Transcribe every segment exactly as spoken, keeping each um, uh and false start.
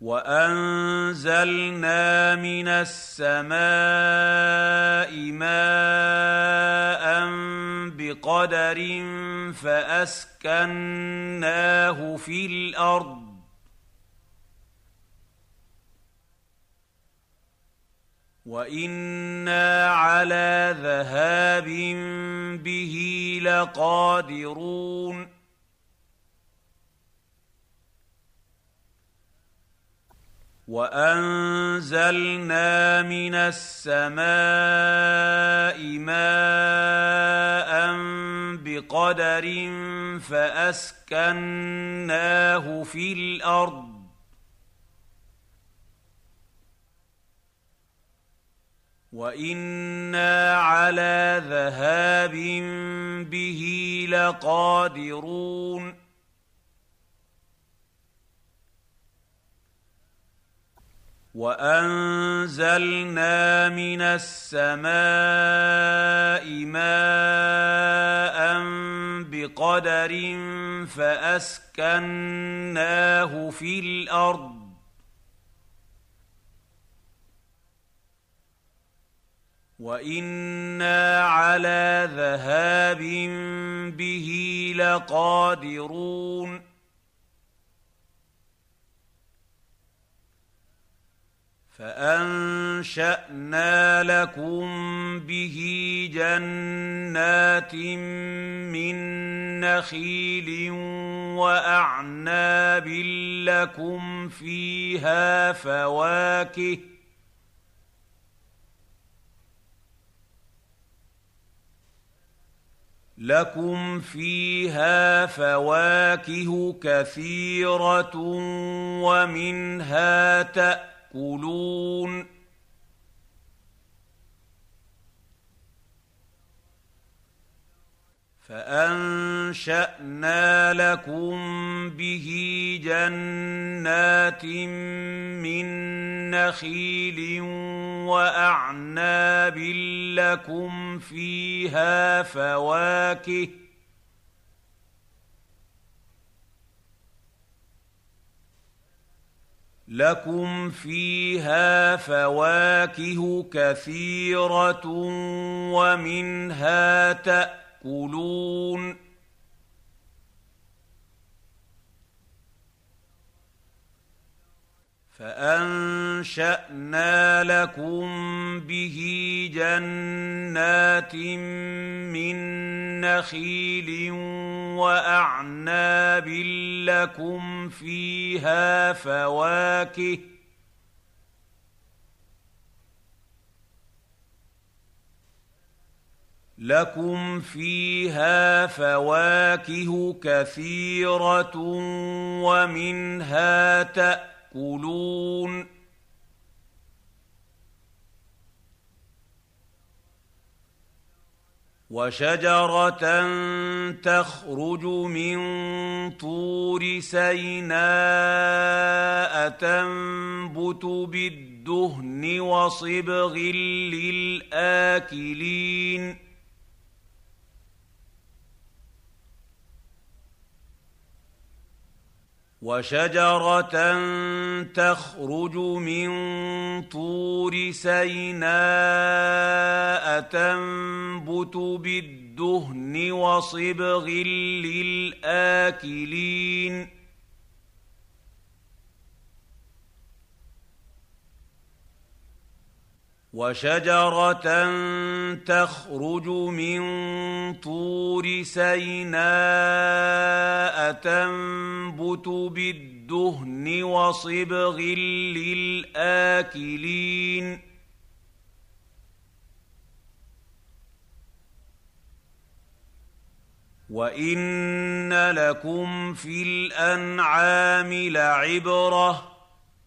وَأَنزَلْنَا مِنَ السَّمَاءِ مَاءً بِقَدَرٍ فَأَسْكَنَّاهُ فِي الْأَرْضِ وَإِنَّا عَلَىٰ ذَهَابٍ بِهِ لَقَادِرُونَ وَأَنزَلْنَا مِنَ السَّمَاءِ مَاءً بِقَدَرٍ فَأَسْكَنَّاهُ فِي الْأَرْضِ وَإِنَّا عَلَىٰ ذَهَابٍ بِهِ لَقَادِرُونَ وَأَنزَلْنَا مِنَ السَّمَاءِ مَاءً بِقَدَرٍ فَأَسْكَنَّاهُ فِي الْأَرْضِ وَإِنَّا عَلَىٰ ذَهَابٍ بِهِ لَقَادِرُونَ فَأَنشَأْنَا لَكُم بِهِ جَنَّاتٍ مِّن نَّخِيلٍ وَأَعْنَابٍ لَّكُمْ فِيهَا فَوَاكِهُ لَكُمْ فِيهَا فَوَاكِهُ كَثِيرَةٌ وَمِنْهَا تَأْكُلُونَ فَأَنشَأْنَا لَكُم بِهِ جَنَّاتٍ مِّن نَّخِيلٍ وَأَعْنَابٍ لَّكُمْ فِيهَا فَوَاكِهُ لَكُمْ فِيهَا فَوَاكِهُ كَثِيرَةٌ وَمِنْهَا تَأْكُلُونَ فَأَنشَأْنَا لَكُم بِهِ جَنَّاتٍ مِّن نَّخِيلٍ وَأَعْنَابٍ لَّكُمْ فِيهَا فَوَاكِهُ لَكُمْ فِيهَا فَوَاكِهُ كَثِيرَةٌ وَمِنْهَا تَأْكُلُونَ وَشَجَرَةً تَخْرُجُ مِن طُورِ سَيْنَاءَ تَنبُتُ بِالدُّهْنِ وَصِبْغٍ لِّلْآكِلِينَ وَشَجَرَةً تَخْرُجُ مِن طُورِ سَيْنَاءَ تَنبُتُ بِالدُّهْنِ وَصِبْغٍ لِّلْآكِلِينَ وَشَجَرَةً تَخْرُجُ مِن طُورِ سَيْنَاءَ تَنبُتُ بِالدُّهْنِ وَصِبْغٍ لِّلْآكِلِينَ وَإِنَّ لَكُمْ فِي الْأَنْعَامِ لَعِبْرَةً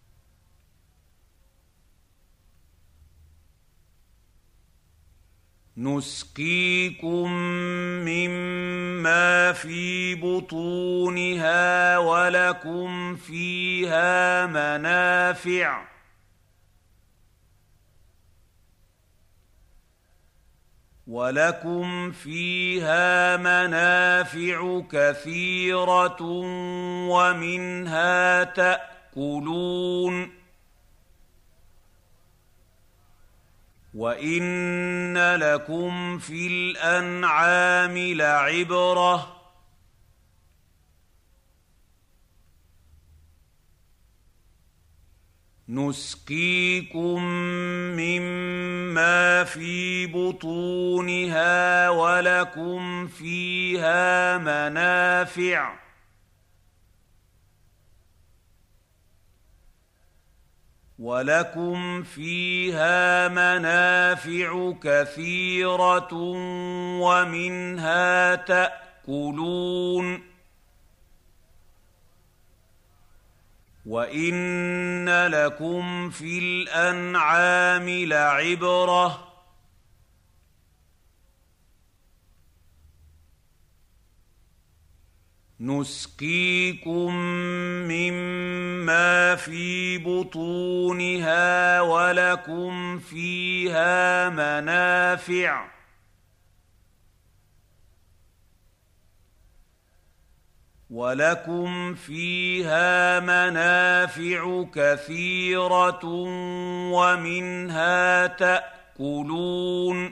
نُسْقِيكُم مِّمَّا فِي بُطُونِهَا وَلَكُمْ فِيهَا مَنَافِعُ وَلَكُمْ فِيهَا مَنَافِعُ كَثِيرَةٌ وَمِنْهَا تَأْكُلُونَ تأكلون وإن لكم في الأنعام لعبرة نسقيكم مما في بطونها ولكم فيها منافع ولكم فيها منافع كثيرة ومنها تأكلون وإن لكم في الأنعام لعبرة نسقيكم مما في بطونها ولكم فيها منافع ولكم فيها منافع كثيرة ومنها تأكلون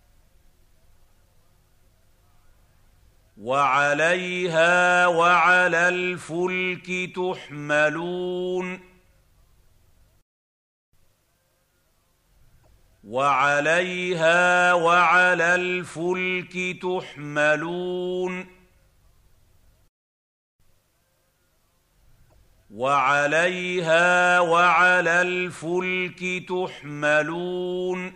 وعليها وعلى الفلك تحملون وعليها وعلى الفلك تحملون وعليها وعلى الفلك تحملون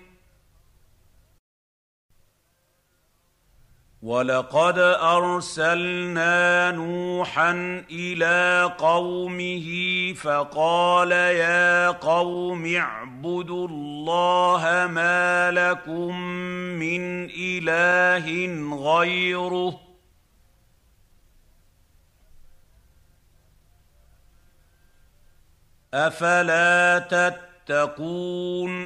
ولقد أرسلنا نوحا إلى قومه فقال يا قوم اعبدوا الله ما لكم من إله غيره أفلا تتقون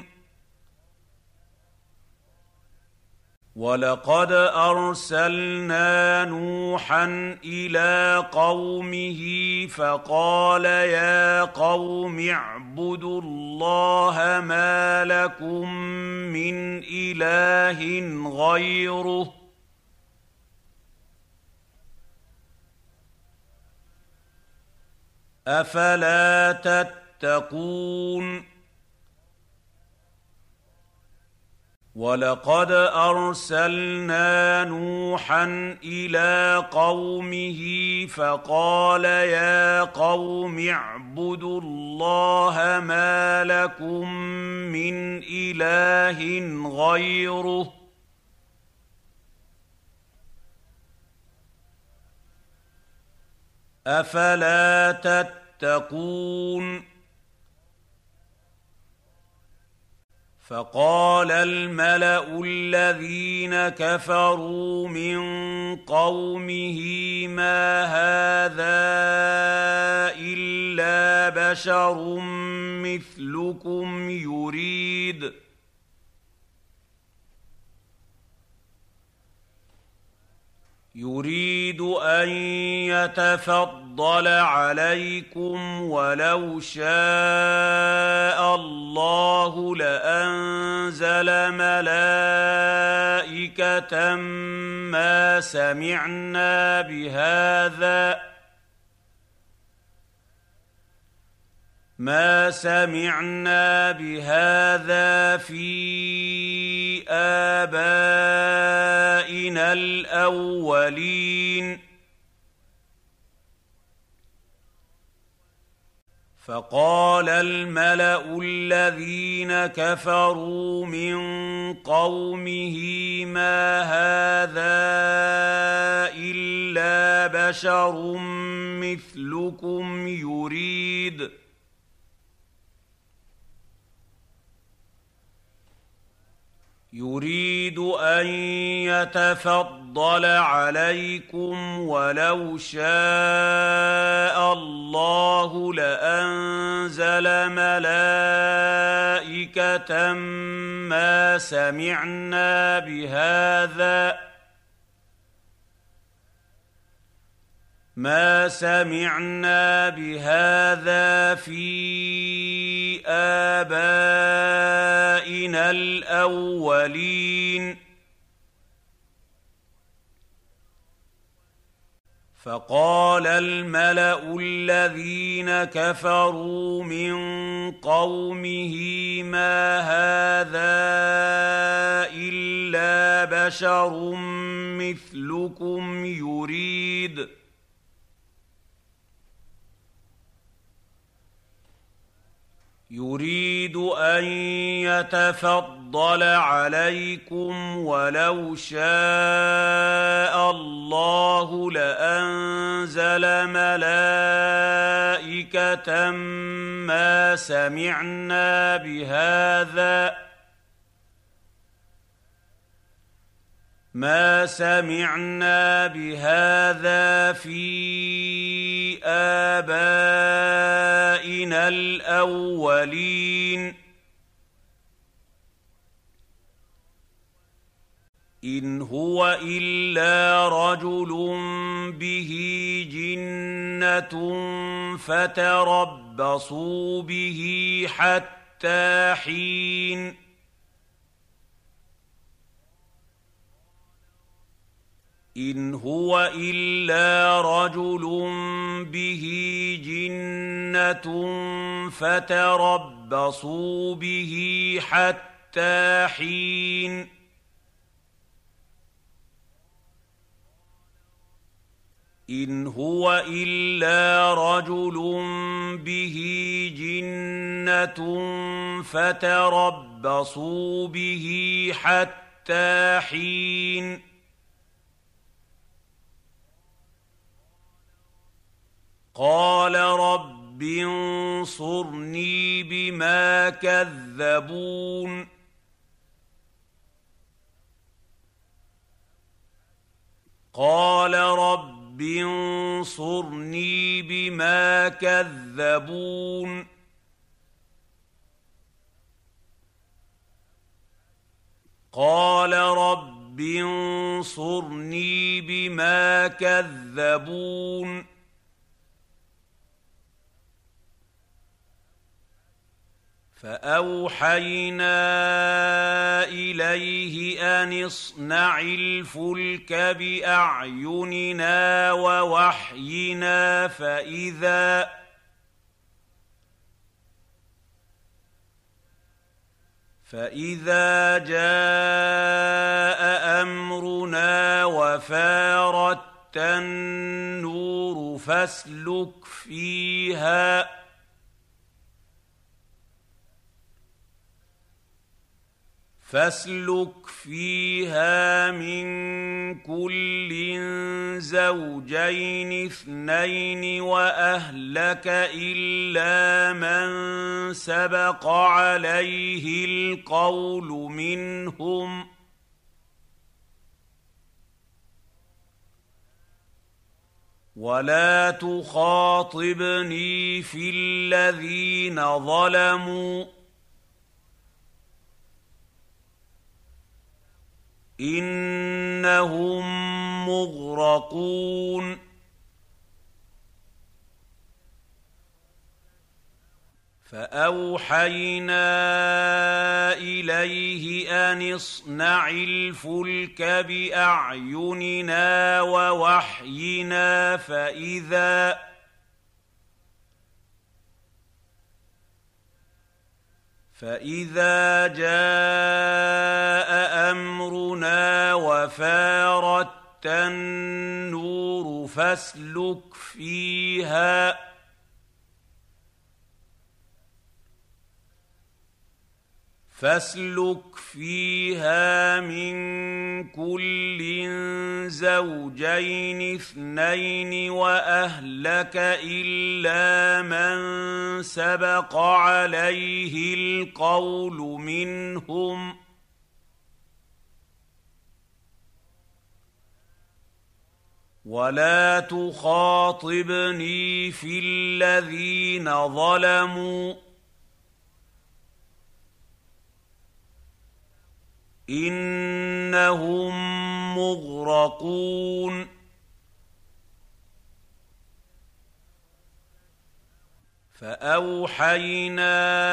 ولقد أرسلنا نوحا إلى قومه فقال يا قوم اعبدوا الله ما لكم من إله غيره أفلا تتقون ولقد أرسلنا نوحا إلى قومه فقال يا قوم اعبدوا الله ما لكم من إله غيره أفلا تتقون فقال الملأ الذين كفروا من قومه ما هذا إلا بشر مثلكم يريد يريد أن يتفضل عليكم ولو شاء الله لأنزل ملائكة ما سمعنا بهذا ما سمعنا بهذا في آبائنا الأولين فقال الملأ الذين كفروا من قومه ما هذا إلا بشر مثلكم يريد يريد أن يتفضل عليكم ولو شاء الله لأنزل ملائكة ما سمعنا بهذا ما سمعنا بهذا في آبائنا الأولين فقال الملأ الذين كفروا من قومه ما هذا إلا بشر مثلكم يريد يريد أن يتفضل عليكم ولو شاء الله لأنزل ملائكة ما سمعنا بهذا ما سمعنا بهذا في آبائنا الأولين إن هو إلا رجل به جنة فتربصوا به حتى حين إن هو إلا رجل به جنة فتربصوا به حتى حين إن هو إلا رجل به جنة فتربصوا به حتى حين قال رب انصرني بما كذبون قال رب انصرني بما كذبون قال رب انصرني بما كذبون فأوحينا إليه أن اصنع الفلك بأعيننا ووحينا فإذا فإذا جاء أمرنا وفارت النور فاسلك فيها فاسلك فيها من كل زوجين اثنين وأهلك إلا من سبق عليه القول منهم ولا تخاطبني في الذين ظلموا إنهم مغرقون فأوحينا إليه أن اصنع الفلك بأعيننا ووحينا فإذا فإذا جاء أمرنا وفارت النور فاسلك فيها فاسلك فيها من كل زوجين اثنين وأهلك إلا من سبق عليه القول منهم ولا تخاطبني في الذين ظلموا إنهم مغرقون فأوحينا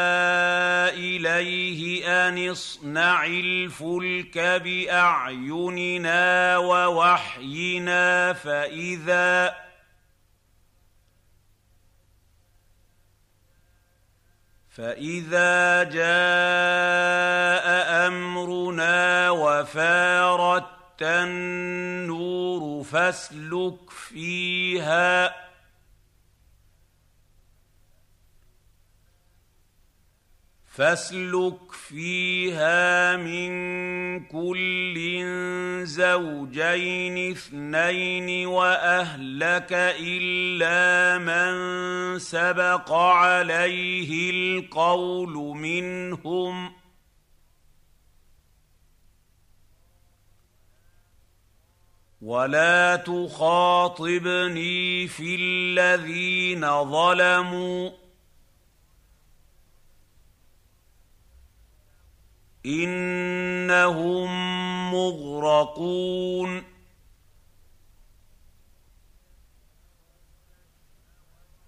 إليه أن اصنع الفلك بأعيننا ووحينا فإذا فإذا جاء أمرنا وفارت النور فاسلك فيها فاسلك فيها من كل زوجين اثنين وأهلك إلا من سبق عليه القول منهم ولا تخاطبني في الذين ظلموا إنهم مغرقون